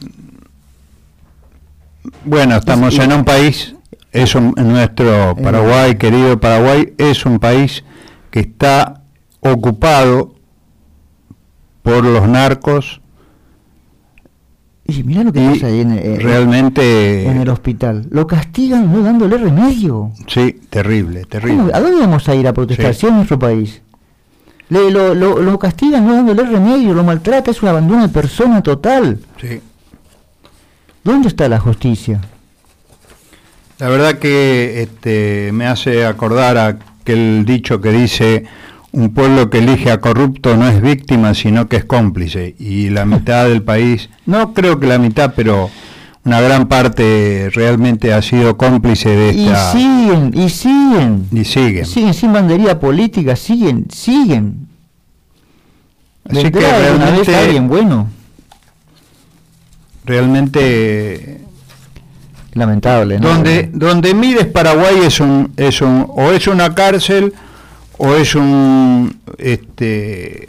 bueno, estamos Es- en un país, es un, nuestro Paraguay, querido Paraguay, es un país que está ocupado por los narcos Y mirá lo que y pasa ahí en, eh, realmente, en el hospital. Lo castigan no dándole remedio. sí, terrible, ¿Cómo- terrible. ¿A dónde vamos a ir a protestar Sí. si es nuestro país? Le, lo, lo, lo castigan no dándole remedio, lo maltrata, es un abandono de persona total. Sí. ¿Dónde está la justicia? La verdad que este, me hace acordar a aquel dicho que dice: un pueblo que elige a corrupto no es víctima, sino que es cómplice. Y la mitad del país, no creo que la mitad, pero una gran parte realmente ha sido cómplice de Y esta... siguen, y siguen. y siguen. Siguen sin bandería política, siguen, siguen. Así que Vendrá alguna vez realmente, alguien bueno. realmente Lamentable, ¿no? donde, donde mires Paraguay es un, es un, o es una cárcel, o es un, este,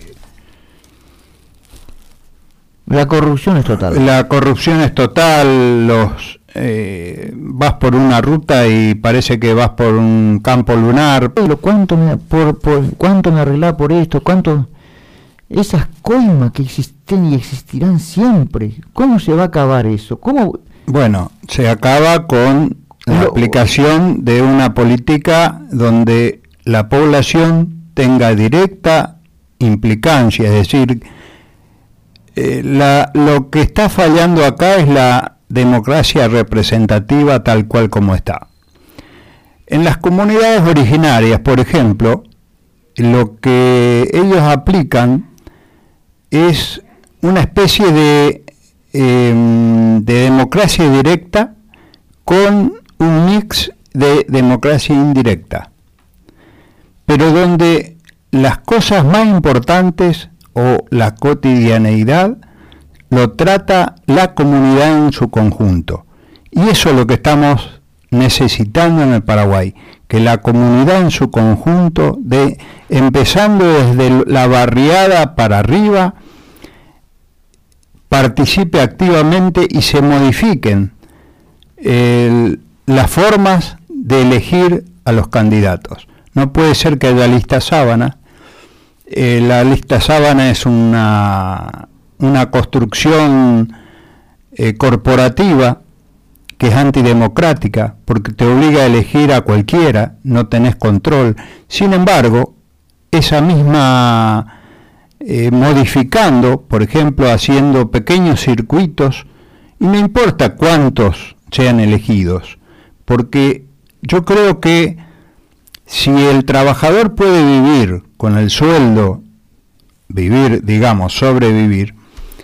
La corrupción es total. la corrupción es total, los eh, vas por una ruta y parece que vas por un campo lunar. Pero ¿Cuánto me, por, por, cuánto me arreglaba por esto? ¿Cuánto? Esas coimas que existen y existirán siempre. ¿Cómo se va a acabar eso? ¿Cómo? Bueno, se acaba con la Lo- aplicación de una política donde la población tenga directa implicancia, es decir, eh, la, lo que está fallando acá es la democracia representativa tal cual como está. En las comunidades originarias, por ejemplo, lo que ellos aplican es una especie de, eh, de democracia directa con un mix de democracia indirecta, pero donde las cosas más importantes o la cotidianeidad lo trata la comunidad en su conjunto. Y eso es lo que estamos necesitando en el Paraguay, que la comunidad en su conjunto, de empezando desde la barriada para arriba, participe activamente y se modifiquen el, las formas de elegir a los candidatos. No puede ser que haya lista sábana. Eh, la lista sábana es una, una construcción eh, corporativa que es antidemocrática, porque te obliga a elegir a cualquiera, no tenés control. Sin embargo, esa misma, eh, modificando, por ejemplo, haciendo pequeños circuitos, y no importa cuántos sean elegidos, porque yo creo que si el trabajador puede vivir con el sueldo vivir, digamos, sobrevivir,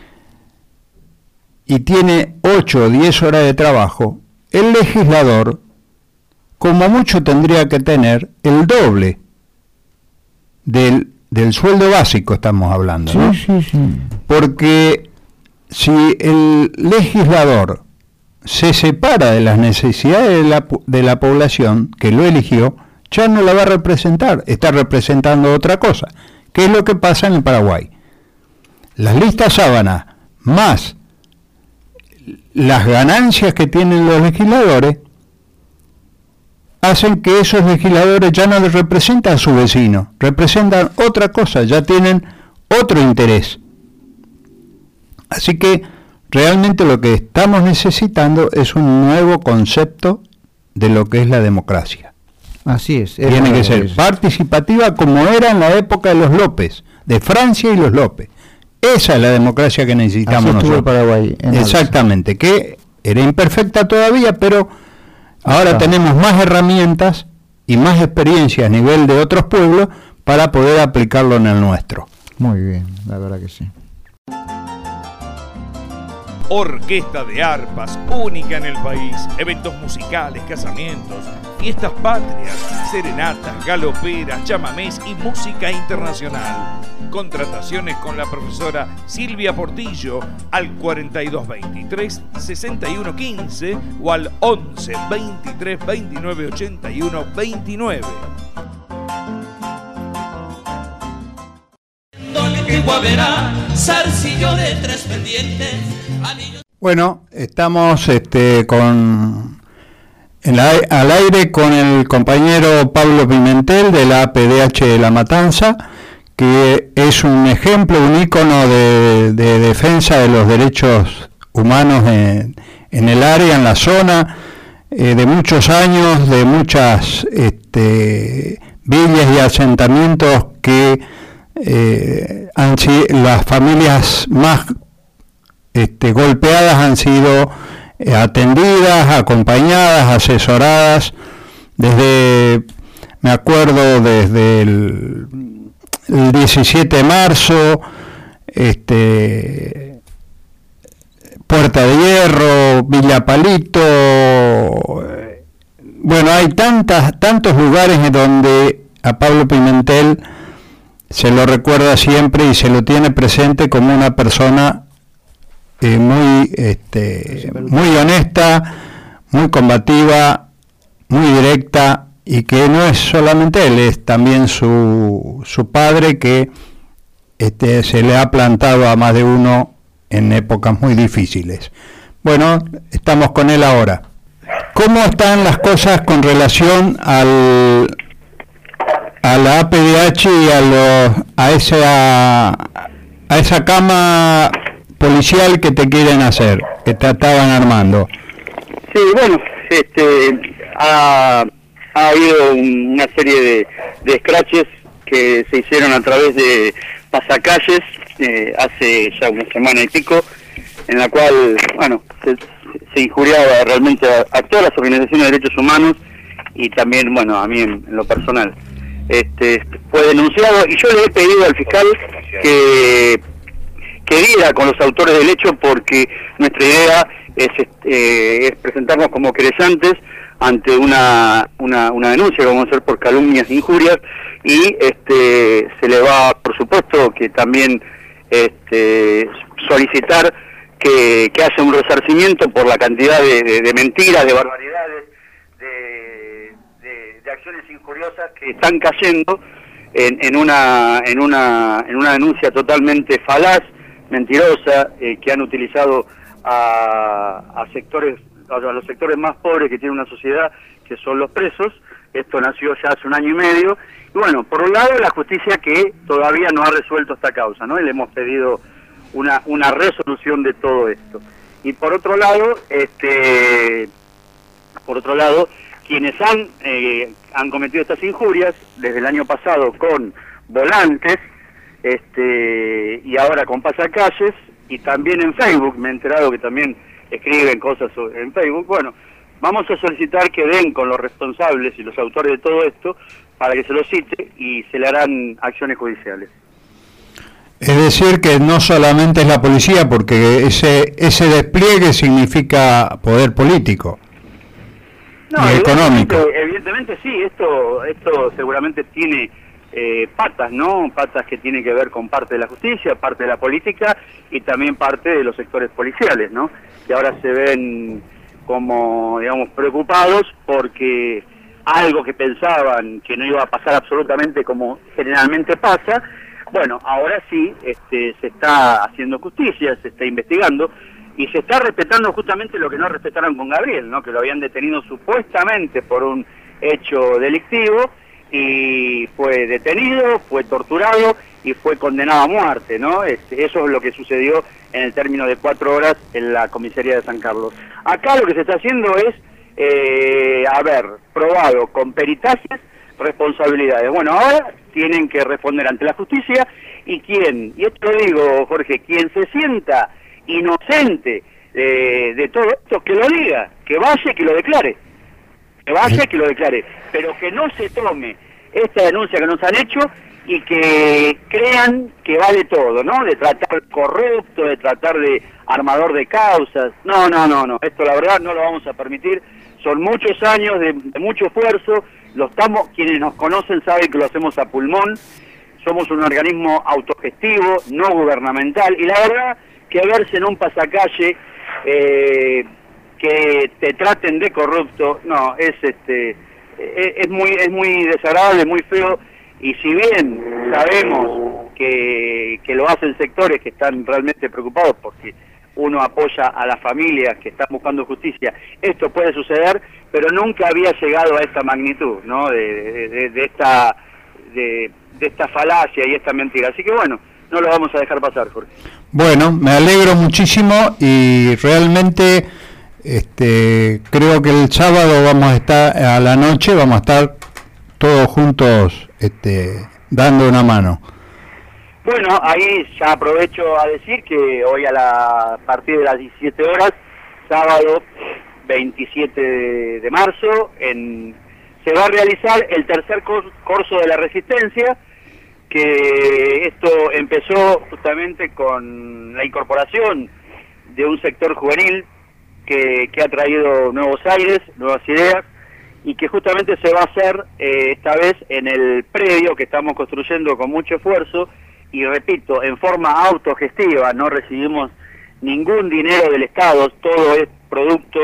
y tiene ocho o diez horas de trabajo, el legislador, como mucho, tendría que tener el doble del, del sueldo básico, estamos hablando, ¿no? Sí, sí, sí. Porque si el legislador se separa de las necesidades de la, de la población que lo eligió, ya no la va a representar, está representando otra cosa. ¿Qué es lo que pasa en el Paraguay? Las listas sábanas más las ganancias que tienen los legisladores hacen que esos legisladores ya no les representan a su vecino, representan otra cosa, ya tienen otro interés. Así que realmente lo que estamos necesitando es un nuevo concepto de lo que es la democracia. Así es. Tiene que ser participativa como era en la época de los López, de Francia y los López. Esa es la democracia que necesitamos nosotros. nosotros. Paraguay, exactamente, que era imperfecta todavía, pero ahora Está. tenemos más herramientas y más experiencia a nivel de otros pueblos para poder aplicarlo en el nuestro. Muy bien, la verdad que sí. Orquesta de arpas, única en el país. Eventos musicales, casamientos, fiestas patrias, serenatas, galoperas, chamamés y música internacional. Contrataciones con la profesora Silvia Portillo al cuarenta y dos veintitrés sesenta y uno quince o al once veintitrés veintinueve ochenta y uno veintinueve. Bueno, estamos este, con en la, al aire con el compañero Pablo Pimentel de la A P D H de La Matanza, que es un ejemplo, un ícono de, de defensa de los derechos humanos en, en el área, en la zona, eh, de muchos años, de muchas este, villas y asentamientos que eh, han sido las familias más este, golpeadas han sido eh, atendidas, acompañadas, asesoradas, desde, me acuerdo, desde el, el diecisiete de marzo, este, Puerta de Hierro, Villa Palito, bueno, hay tantas, tantos lugares en donde a Pablo Pimentel se lo recuerda siempre y se lo tiene presente como una persona eh, muy, este, muy honesta, muy combativa, muy directa, y que no es solamente él, es también su, su padre, que este, se le ha plantado a más de uno en épocas muy difíciles. Bueno, estamos con él ahora. ¿Cómo están las cosas con relación al a la A P D H y a los a esa a esa cama policial que te quieren hacer, que te estaban armando? Sí, bueno, este ha, ha habido un, una serie de, de scratches que se hicieron a través de pasacalles eh, hace ya una semana y pico, en la cual, bueno, se, se injuriaba realmente a, a todas las organizaciones de derechos humanos y también, bueno, a mí en, en lo personal. Este, fue denunciado y yo le he pedido al fiscal que, que diera con los autores del hecho, porque nuestra idea es, este, es presentarnos como querellantes ante una, una, una denuncia que vamos a hacer por calumnias e injurias, y este, se le va, por supuesto, que también este, solicitar que, que haya un resarcimiento por la cantidad de, de, de mentiras, de barbaridades, de, de, de acciones injuriosas que están cayendo en, en una en una en una denuncia totalmente falaz, mentirosa, eh, que han utilizado a, a sectores a los sectores más pobres que tiene una sociedad, que son los presos. Esto nació ya hace un año y medio, y bueno, por un lado la justicia que todavía no ha resuelto esta causa, ¿no? Y le hemos pedido una una resolución de todo esto. Y por otro lado, este por otro lado, quienes han eh, han cometido estas injurias desde el año pasado con volantes, este y ahora con pasacalles, y también en Facebook, me he enterado que también escriben cosas en Facebook. Bueno, vamos a solicitar que den con los responsables y los autores de todo esto para que se los cite y se le harán acciones judiciales. Es decir, que no solamente es la policía, porque ese ese despliegue significa poder político no, y económico. Evidentemente, evidentemente sí, esto esto seguramente tiene eh, patas, ¿no? Patas que tienen que ver con parte de la justicia, parte de la política y también parte de los sectores policiales, ¿no? Que ahora se ven como, digamos, preocupados porque algo que pensaban que no iba a pasar absolutamente como generalmente pasa, bueno, ahora sí este, se está haciendo justicia, se está investigando y se está respetando justamente lo que no respetaron con Gabriel, ¿no? Que lo habían detenido supuestamente por un hecho delictivo y fue detenido, fue torturado y fue condenado a muerte, ¿no? Este, eso es lo que sucedió en el término de cuatro horas en la comisaría de San Carlos. Acá lo que se está haciendo es eh, haber probado con peritajes responsabilidades. Bueno, ahora tienen que responder ante la justicia y quien, y esto lo digo, Jorge, quien se sienta inocente eh, de todo esto, que lo diga, que vaya y que lo declare, que vaya y que lo declare, pero que no se tome esta denuncia que nos han hecho y que crean que vale todo, ¿no? De tratar corrupto, de tratar de armador de causas. No, no, no, no, esto la verdad no lo vamos a permitir. Son muchos años de, de mucho esfuerzo, lo estamos, quienes nos conocen saben que lo hacemos a pulmón, somos un organismo autogestivo, no gubernamental, y la verdad que verse en un pasacalle eh, que te traten de corrupto, no, es este es, es muy es muy desagradable, muy feo, y si bien sabemos que, que lo hacen sectores que están realmente preocupados porque uno apoya a las familias que están buscando justicia, esto puede suceder, pero nunca había llegado a esta magnitud, ¿no? De, de, de esta de, de esta falacia y esta mentira. Así que bueno, no lo vamos a dejar pasar, Jorge. Bueno, me alegro muchísimo y realmente este creo que el sábado vamos a estar a la noche, vamos a estar todos juntos este dando una mano. Bueno, ahí ya aprovecho a decir que hoy a, la, a partir de las diecisiete horas, sábado veintisiete de marzo, en, se va a realizar el tercer corso de la Resistencia, que esto empezó justamente con la incorporación de un sector juvenil que, que ha traído nuevos aires, nuevas ideas, y que justamente se va a hacer eh, esta vez en el predio que estamos construyendo con mucho esfuerzo, y repito, en forma autogestiva, no recibimos ningún dinero del Estado, todo es producto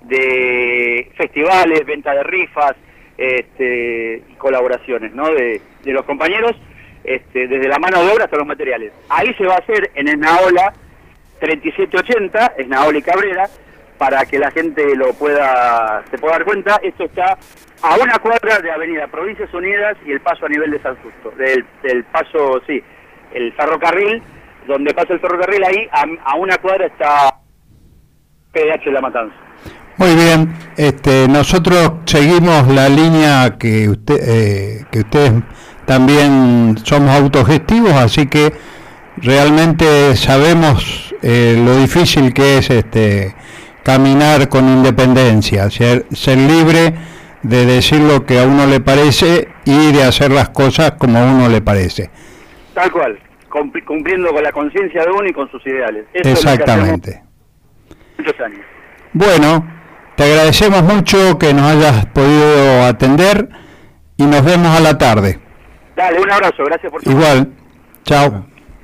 de festivales, venta de rifas, este, y colaboraciones, ¿no? De, de los compañeros, este, desde la mano de obra hasta los materiales. Ahí se va a hacer en Esnaola treinta y siete ochenta, Esnaola y Cabrera, para que la gente lo pueda se pueda dar cuenta. Esto está a una cuadra de Avenida Provincias Unidas y el paso a nivel de San Justo, del, del paso, sí, el ferrocarril, donde pasa el ferrocarril, ahí a, a una cuadra está P D H La Matanza. Muy bien, este, nosotros seguimos la línea que usted, eh, que ustedes también somos autogestivos, así que realmente sabemos eh, lo difícil que es este caminar con independencia, ser, ser libre de decir lo que a uno le parece y de hacer las cosas como a uno le parece. Tal cual, cumpliendo con la conciencia de uno y con sus ideales. Eso exactamente. Es lo que muchos años. Bueno, te agradecemos mucho que nos hayas podido atender y nos vemos a la tarde. Dale, un abrazo, gracias por tu Igual, chao.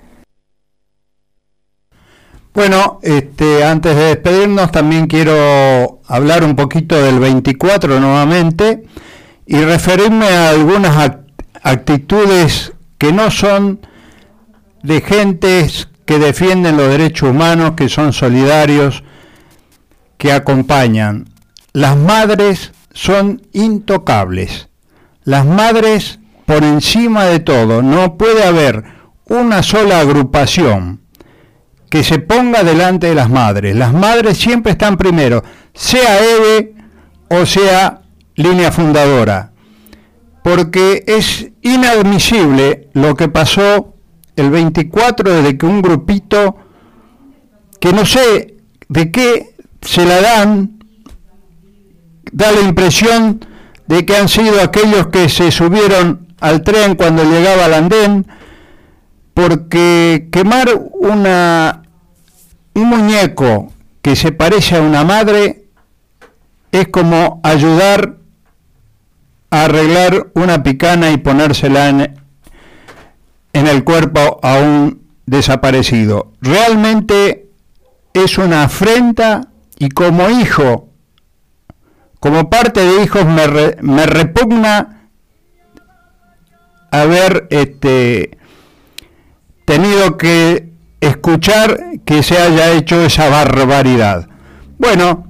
Bueno, este, antes de despedirnos también quiero hablar un poquito del veinticuatro nuevamente y referirme a algunas act- actitudes que no son de gentes que defienden los derechos humanos, que son solidarios, que acompañan. Las madres son intocables. Las madres por encima de todo. No puede haber una sola agrupación que se ponga delante de las madres. Las madres siempre están primero, sea EVE o sea Línea Fundadora, porque es inadmisible lo que pasó el veinticuatro, desde que un grupito que no sé de qué se la dan, da la impresión de que han sido aquellos que se subieron al tren cuando llegaba al andén, porque quemar una un muñeco que se parece a una madre es como ayudar a arreglar una picana y ponérsela en, en el cuerpo a un desaparecido. Realmente es una afrenta, y como hijo, como parte de hijos, me, re, me repugna haber este, tenido que escuchar que se haya hecho esa barbaridad. Bueno,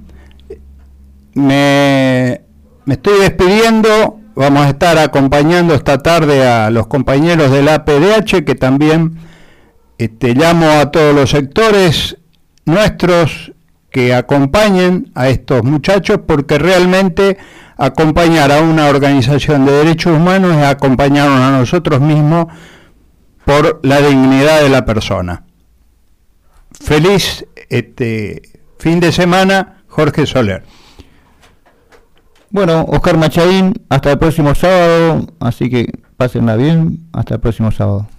me, me estoy despidiendo. Vamos a estar acompañando esta tarde a los compañeros del A P D H, que también este, llamo a todos los sectores nuestros que acompañen a estos muchachos, porque realmente acompañar a una organización de derechos humanos es acompañarnos a nosotros mismos por la dignidad de la persona. Feliz este, fin de semana, Jorge Soler. Bueno, Oscar Machaín, hasta el próximo sábado, así que pásenla bien, hasta el próximo sábado.